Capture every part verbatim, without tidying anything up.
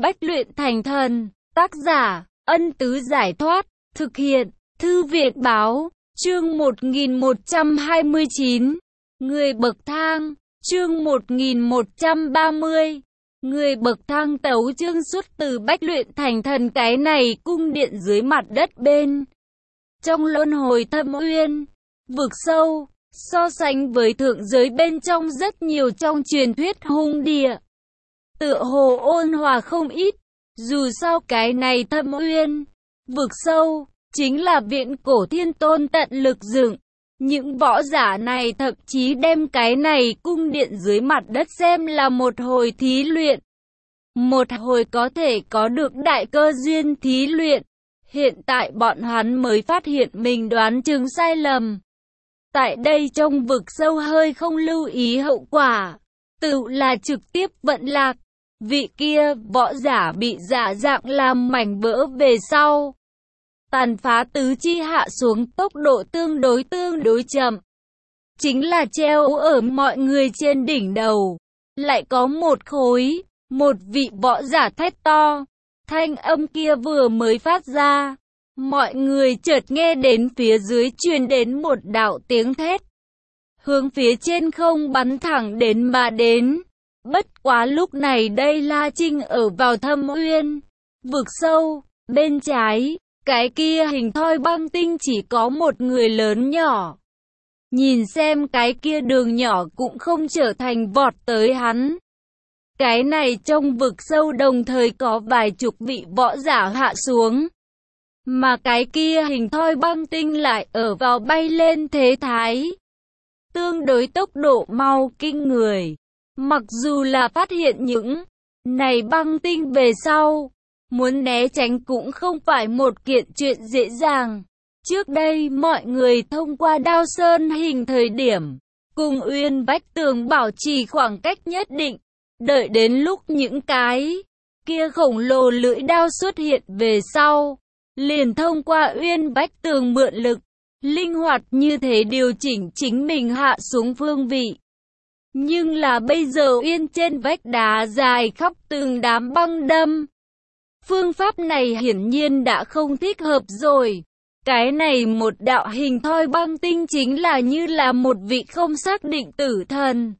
Bách luyện thành thần, tác giả, Ân Tứ Giải Thoát, thực hiện, Thư viện Báo, chương một nghìn một trăm hai mươi chín, Người bậc thang, chương một nghìn một trăm ba mươi, Người bậc thang tấu chương xuất từ Bách luyện thành thần. Cái này cung điện dưới mặt đất bên trong luân hồi thâm uyên, vực sâu, so sánh với thượng giới bên trong rất nhiều trong truyền thuyết hung địa, tựa hồ ôn hòa không ít. Dù sao cái này thâm uyên, vực sâu, chính là viện cổ thiên tôn tận lực dựng. Những võ giả này thậm chí đem cái này cung điện dưới mặt đất xem là một hồi thí luyện. Một hồi có thể có được đại cơ duyên thí luyện. Hiện tại bọn hắn mới phát hiện mình đoán chừng sai lầm. Tại đây trong vực sâu hơi không lưu ý hậu quả, tự là trực tiếp vận lạc. Vị kia võ giả bị giả dạng làm mảnh vỡ về sau, tàn phá tứ chi hạ xuống tốc độ tương đối tương đối chậm. Chính là treo ở mọi người trên đỉnh đầu. Lại có một khối, một vị võ giả thét to. Thanh âm kia vừa mới phát ra, mọi người chợt nghe đến phía dưới truyền đến một đạo tiếng thét. Hướng phía trên không bắn thẳng đến mà đến. Bất quá lúc này đây La Trinh ở vào thâm uyên, vực sâu, bên trái, cái kia hình thoi băng tinh chỉ có một người lớn nhỏ. Nhìn xem cái kia đường nhỏ cũng không trở thành vọt tới hắn. Cái này trong vực sâu đồng thời có vài chục vị võ giả hạ xuống. Mà cái kia hình thoi băng tinh lại ở vào bay lên thế thái. Tương đối tốc độ mau kinh người. Mặc dù là phát hiện những này băng tinh về sau, muốn né tránh cũng không phải một kiện chuyện dễ dàng. Trước đây mọi người thông qua đao sơn hình thời điểm, cùng uyên vách tường bảo trì khoảng cách nhất định. Đợi đến lúc những cái kia khổng lồ lưỡi đao xuất hiện về sau, liền thông qua uyên vách tường mượn lực, linh hoạt như thế điều chỉnh chính mình hạ xuống phương vị. Nhưng là bây giờ uyên trên vách đá dài khắp từng đám băng đâm. Phương pháp này hiển nhiên đã không thích hợp rồi. Cái này một đạo hình thoi băng tinh chính là như là một vị không xác định tử thần.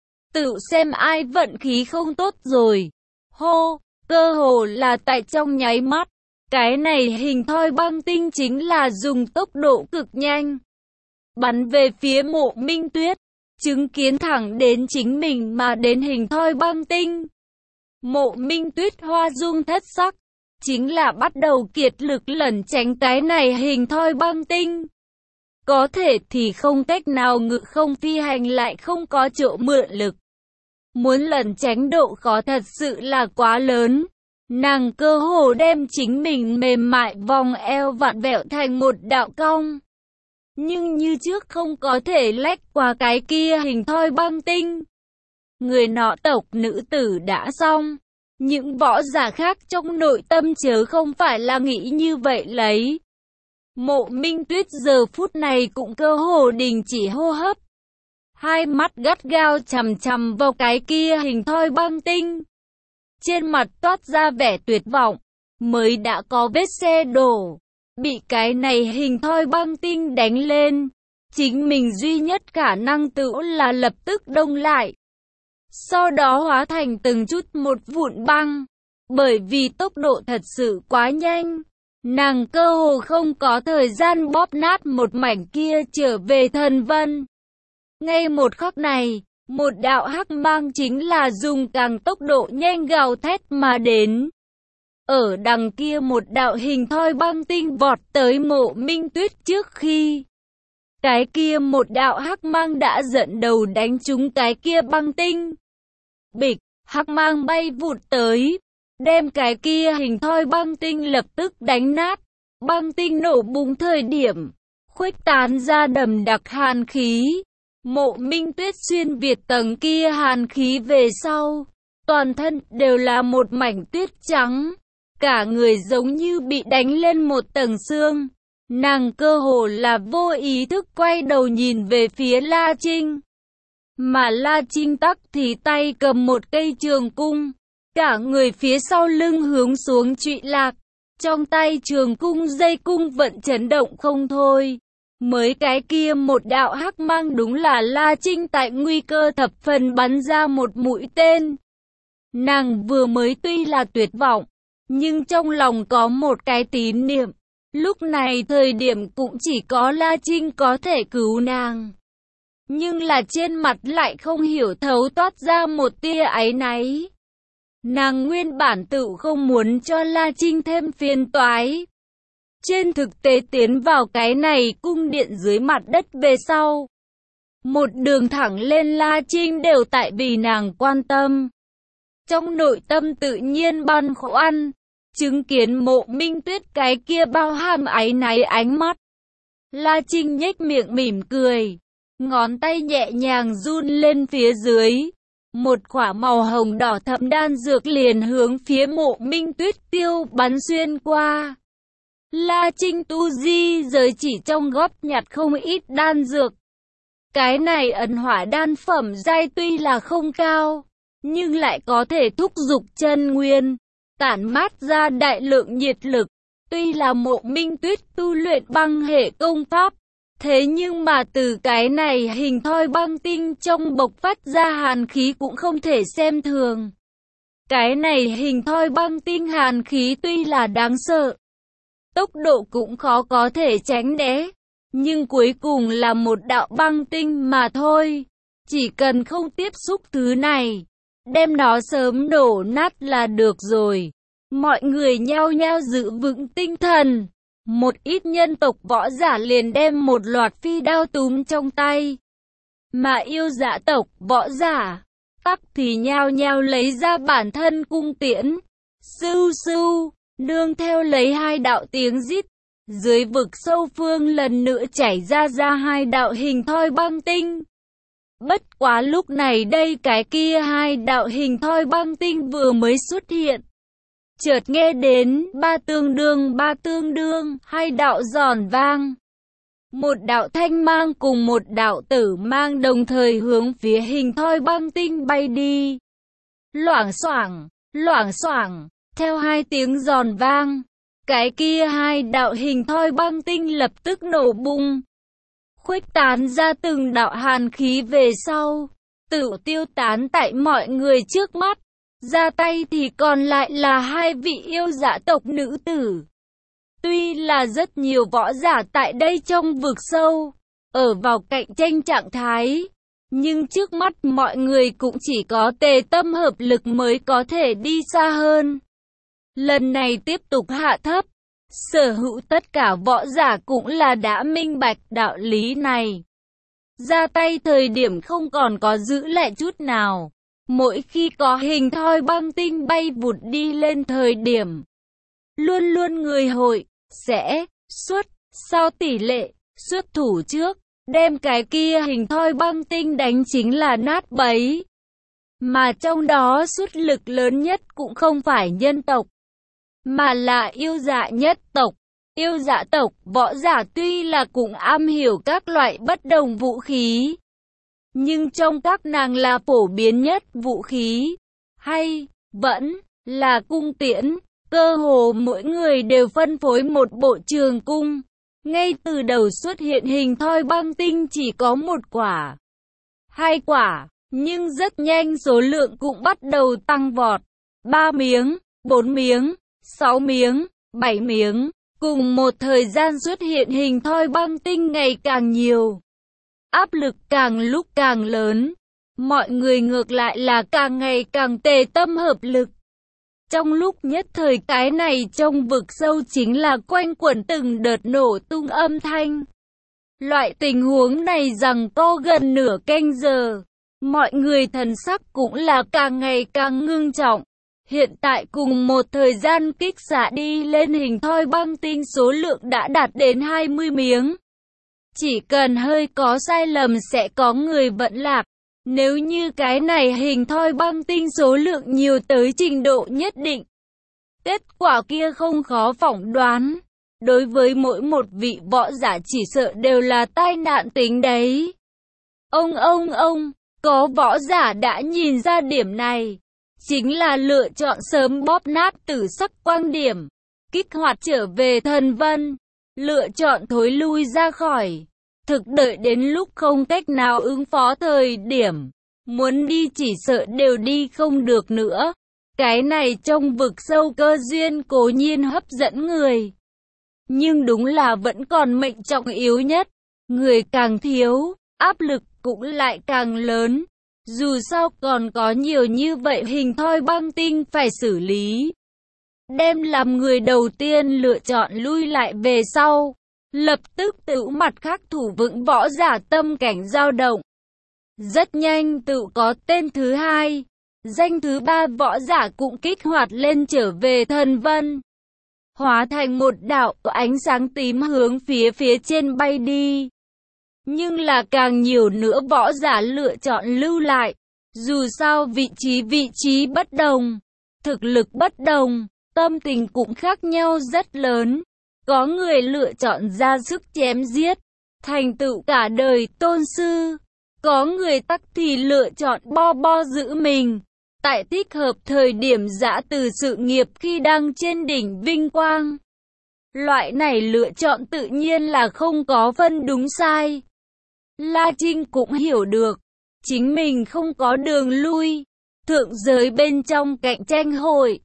Tự xem ai vận khí không tốt rồi. Hô, cơ hồ là tại trong nháy mắt. Cái này hình thoi băng tinh chính là dùng tốc độ cực nhanh, bắn về phía Mộ Minh Tuyết. Chứng kiến thẳng đến chính mình mà đến hình thoi băng tinh. Mộ Minh Tuyết hoa dung thất sắc, chính là bắt đầu kiệt lực lẩn tránh cái này hình thoi băng tinh. Có thể thì không cách nào ngự không phi hành, lại không có chỗ mượn lực. Muốn lẩn tránh độ khó thật sự là quá lớn. Nàng cơ hồ đem chính mình mềm mại vòng eo vặn vẹo thành một đạo cong. Nhưng như trước không có thể lách qua cái kia hình thoi băng tinh. Người nọ tộc nữ tử đã xong. Những võ giả khác trong nội tâm chớ không phải là nghĩ như vậy lấy. Mộ Minh Tuyết giờ phút này cũng cơ hồ đình chỉ hô hấp. Hai mắt gắt gao chằm chằm vào cái kia hình thoi băng tinh. Trên mặt toát ra vẻ tuyệt vọng. Mới đã có vết xe đổ. Bị cái này hình thoi băng tinh đánh lên, chính mình duy nhất khả năng tự là lập tức đông lại. Sau đó hóa thành từng chút một vụn băng. Bởi vì tốc độ thật sự quá nhanh, nàng cơ hồ không có thời gian bóp nát một mảnh kia trở về thần vân. Ngay một khắc này, một đạo hắc mang chính là dùng càng tốc độ nhanh gào thét mà đến. Ở đằng kia một đạo hình thoi băng tinh vọt tới Mộ Minh Tuyết trước khi. Cái kia một đạo hắc mang đã dẫn đầu đánh trúng cái kia băng tinh. Bịch, hắc mang bay vụt tới, đem cái kia hình thoi băng tinh lập tức đánh nát. Băng tinh nổ bùng thời điểm, khuếch tán ra đầm đặc hàn khí. Mộ Minh Tuyết xuyên việt tầng kia hàn khí về sau, toàn thân đều là một mảnh tuyết trắng. Cả người giống như bị đánh lên một tầng xương. Nàng cơ hồ là vô ý thức quay đầu nhìn về phía La Trinh. Mà La Trinh tắc thì tay cầm một cây trường cung. cả người phía sau lưng hướng xuống trụy lạc. Trong tay trường cung dây cung vẫn chấn động không thôi. Mới cái kia một đạo hắc mang đúng là La Trinh tại nguy cơ thập phần bắn ra một mũi tên. Nàng vừa mới tuy là tuyệt vọng, nhưng trong lòng có một cái tín niệm. Lúc này thời điểm cũng chỉ có La Trinh có thể cứu nàng. Nhưng là trên mặt lại không hiểu thấu toát ra một tia áy náy. Nàng nguyên bản tự không muốn cho La Trinh thêm phiền toái. Trên thực tế tiến vào cái này cung điện dưới mặt đất về sau. Một đường thẳng lên La Trinh đều tại vì nàng quan tâm. Trong nội tâm tự nhiên băn khoăn, chứng kiến Mộ Minh Tuyết cái kia bao hàm áy náy ánh mắt. La Trinh nhếch miệng mỉm cười, ngón tay nhẹ nhàng run lên phía dưới. Một quả màu hồng đỏ thẫm đan dược liền hướng phía Mộ Minh Tuyết tiêu bắn xuyên qua. La Trinh tu di giới chỉ trong góp nhặt không ít đan dược. Cái này ẩn hỏa đan phẩm giai tuy là không cao, nhưng lại có thể thúc giục chân nguyên, tản mát ra đại lượng nhiệt lực. Tuy là Mộ Minh Tuyết tu luyện băng hệ công pháp, thế nhưng mà từ cái này hình thoi băng tinh trong bộc phát ra hàn khí cũng không thể xem thường. Cái này hình thoi băng tinh hàn khí tuy là đáng sợ, tốc độ cũng khó có thể tránh né, nhưng cuối cùng là một đạo băng tinh mà thôi. Chỉ cần không tiếp xúc thứ này, đem nó sớm đổ nát là được rồi. Mọi người nhao nhao giữ vững tinh thần. Một ít nhân tộc võ giả liền đem một loạt phi đao túm trong tay. Mà yêu dạ tộc võ giả, tắc thì nhao nhao lấy ra bản thân cung tiễn. Sưu sưu, nương theo lấy hai đạo tiếng rít. Dưới vực sâu phương lần nữa chảy ra ra hai đạo hình thoi băng tinh. Bất quá lúc này đây cái kia hai đạo hình thoi băng tinh vừa mới xuất hiện. Chợt nghe đến ba tương đương ba tương đương, hai đạo giòn vang. Một đạo thanh mang cùng một đạo tử mang đồng thời hướng phía hình thoi băng tinh bay đi. Loảng xoảng, loảng xoảng, theo hai tiếng giòn vang, cái kia hai đạo hình thoi băng tinh lập tức nổ bung. Khuếch tán ra từng đạo hàn khí về sau, tự tiêu tán tại mọi người trước mắt. Ra tay thì còn lại là hai vị yêu dạ tộc nữ tử. Tuy là rất nhiều võ giả tại đây trong vực sâu, ở vào cạnh tranh trạng thái, nhưng trước mắt mọi người cũng chỉ có tề tâm hợp lực mới có thể đi xa hơn. Lần này tiếp tục hạ thấp, sở hữu tất cả võ giả cũng là đã minh bạch đạo lý này. Ra tay thời điểm không còn có giữ lại chút nào. Mỗi khi có hình thoi băng tinh bay vụt đi lên thời điểm, luôn luôn người hội sẽ xuất sau tỷ lệ xuất thủ trước, đem cái kia hình thoi băng tinh đánh chính là nát bấy. Mà trong đó xuất lực lớn nhất cũng không phải nhân tộc, mà là yêu dạ nhất tộc. Yêu dạ tộc võ giả tuy là cũng am hiểu các loại bất đồng vũ khí, nhưng trong các nàng là phổ biến nhất vũ khí, hay vẫn là cung tiễn. Cơ hồ mỗi người đều phân phối một bộ trường cung. Ngay từ đầu xuất hiện hình thoi băng tinh chỉ có một quả, hai quả, nhưng rất nhanh số lượng cũng bắt đầu tăng vọt. Ba miếng, bốn miếng, sáu miếng, bảy miếng. Cùng một thời gian xuất hiện hình thoi băng tinh ngày càng nhiều. Áp lực càng lúc càng lớn, mọi người ngược lại là càng ngày càng tề tâm hợp lực. Trong lúc nhất thời cái này trong vực sâu chính là quanh quẩn từng đợt nổ tung âm thanh. Loại tình huống này rằng co gần nửa canh giờ, mọi người thần sắc cũng là càng ngày càng ngưng trọng. Hiện tại cùng một thời gian kích xạ đi lên hình thoi băng tinh số lượng đã đạt đến hai mươi miếng. Chỉ cần hơi có sai lầm sẽ có người vận lạc. Nếu như cái này hình thoi băng tinh số lượng nhiều tới trình độ nhất định, kết quả kia không khó phỏng đoán. Đối với mỗi một vị võ giả chỉ sợ đều là tai nạn tính đấy. Ông ông ông, có võ giả đã nhìn ra điểm này. chính là lựa chọn sớm bóp nát tử sắc quang điểm, kích hoạt trở về thần vân, lựa chọn thối lui ra khỏi, thực đợi đến lúc không cách nào ứng phó thời điểm, muốn đi chỉ sợ đều đi không được nữa. Cái này trong vực sâu cơ duyên cố nhiên hấp dẫn người, nhưng đúng là vẫn còn mệnh trọng yếu nhất, người càng thiếu, áp lực cũng lại càng lớn. Dù sao còn có nhiều như vậy hình thoi băng tinh phải xử lý. Đem làm người đầu tiên lựa chọn lui lại về sau, lập tức tự mặt khác thủ vững võ giả tâm cảnh dao động. Rất nhanh tự có tên thứ hai, danh thứ ba võ giả cũng kích hoạt lên trở về thần vân. Hóa thành một đạo ánh sáng tím hướng phía phía trên bay đi. Nhưng là càng nhiều nữa võ giả lựa chọn lưu lại. Dù sao vị trí vị trí bất đồng, thực lực bất đồng, tâm tình cũng khác nhau rất lớn. Có người lựa chọn ra sức chém giết, thành tựu cả đời tôn sư. Có người tắc thì lựa chọn bo bo giữ mình, tại thích hợp thời điểm giã từ sự nghiệp khi đang trên đỉnh vinh quang. Loại này lựa chọn tự nhiên là không có phân đúng sai. La Trinh cũng hiểu được, chính mình không có đường lui, thượng giới bên trong cạnh tranh hội,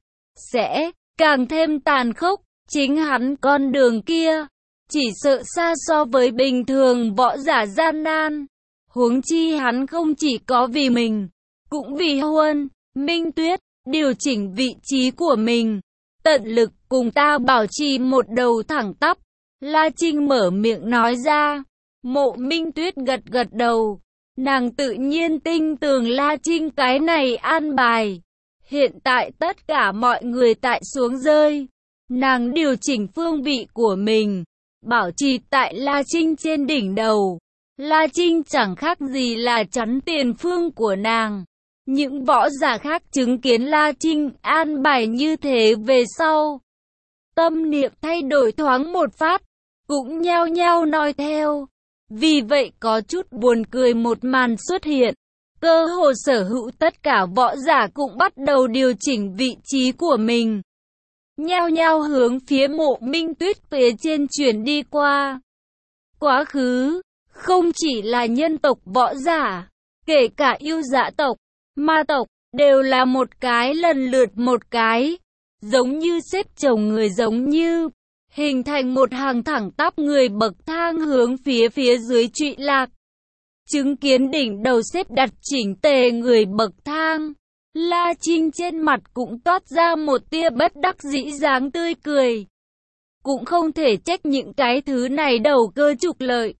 sẽ càng thêm tàn khốc, chính hắn con đường kia, chỉ sợ xa so với bình thường võ giả gian nan. Huống chi hắn không chỉ có vì mình, cũng vì Huân, Minh Tuyết, điều chỉnh vị trí của mình, tận lực cùng ta bảo trì một đầu thẳng tắp. La Trinh mở miệng nói ra, Mộ Minh Tuyết gật gật đầu, nàng tự nhiên tin tưởng La Trinh cái này an bài. Hiện tại tất cả mọi người tại xuống rơi, nàng điều chỉnh phương vị của mình, bảo trì tại La Trinh trên đỉnh đầu. La Trinh chẳng khác gì là chắn tiền phương của nàng. Những võ giả khác chứng kiến La Trinh an bài như thế về sau, tâm niệm thay đổi thoáng một phát, cũng nhao nhao nói theo. Vì vậy có chút buồn cười một màn xuất hiện. Cơ hồ sở hữu tất cả võ giả cũng bắt đầu điều chỉnh vị trí của mình, nhao nhao hướng phía Mộ Minh Tuyết phía trên chuyển đi qua. Quá khứ, không chỉ là nhân tộc võ giả, kể cả yêu dã tộc, ma tộc, đều là một cái lần lượt một cái, giống như xếp chồng người giống như, hình thành một hàng thẳng tắp người bậc thang hướng phía phía dưới trụy lạc. Chứng kiến đỉnh đầu xếp đặt chỉnh tề người bậc thang, La Trinh trên mặt cũng toát ra một tia bất đắc dĩ dáng tươi cười. Cũng không thể trách những cái thứ này đầu cơ trục lợi.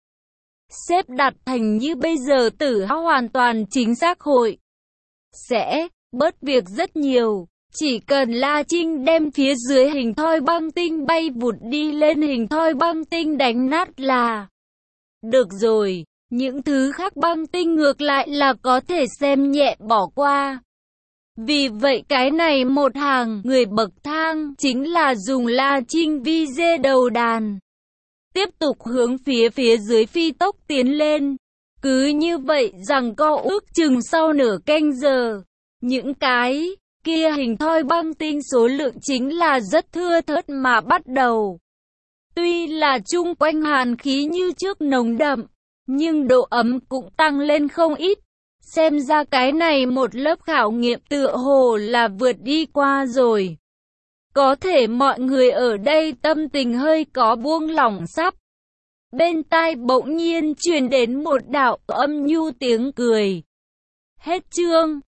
Xếp đặt thành như bây giờ Tử Hao hoàn toàn chính xác hội sẽ bớt việc rất nhiều. Chỉ cần La Trinh đem phía dưới hình thoi băng tinh bay vụt đi lên hình thoi băng tinh đánh nát là được rồi. Những thứ khác băng tinh ngược lại là có thể xem nhẹ bỏ qua. Vì vậy cái này một hàng người bậc thang chính là dùng La Trinh vi dê đầu đàn, tiếp tục hướng phía phía dưới phi tốc tiến lên. Cứ như vậy rằng co ước chừng sau nửa canh giờ, những cái kia hình thoi băng tinh số lượng chính là rất thưa thớt mà bắt đầu. Tuy là chung quanh hàn khí như trước nồng đậm, nhưng độ ấm cũng tăng lên không ít. Xem ra cái này một lớp khảo nghiệm tựa hồ là vượt đi qua rồi. Có thể mọi người ở đây tâm tình hơi có buông lỏng sắp. Bên tai bỗng nhiên truyền đến một đạo âm nhu tiếng cười. Hết chương.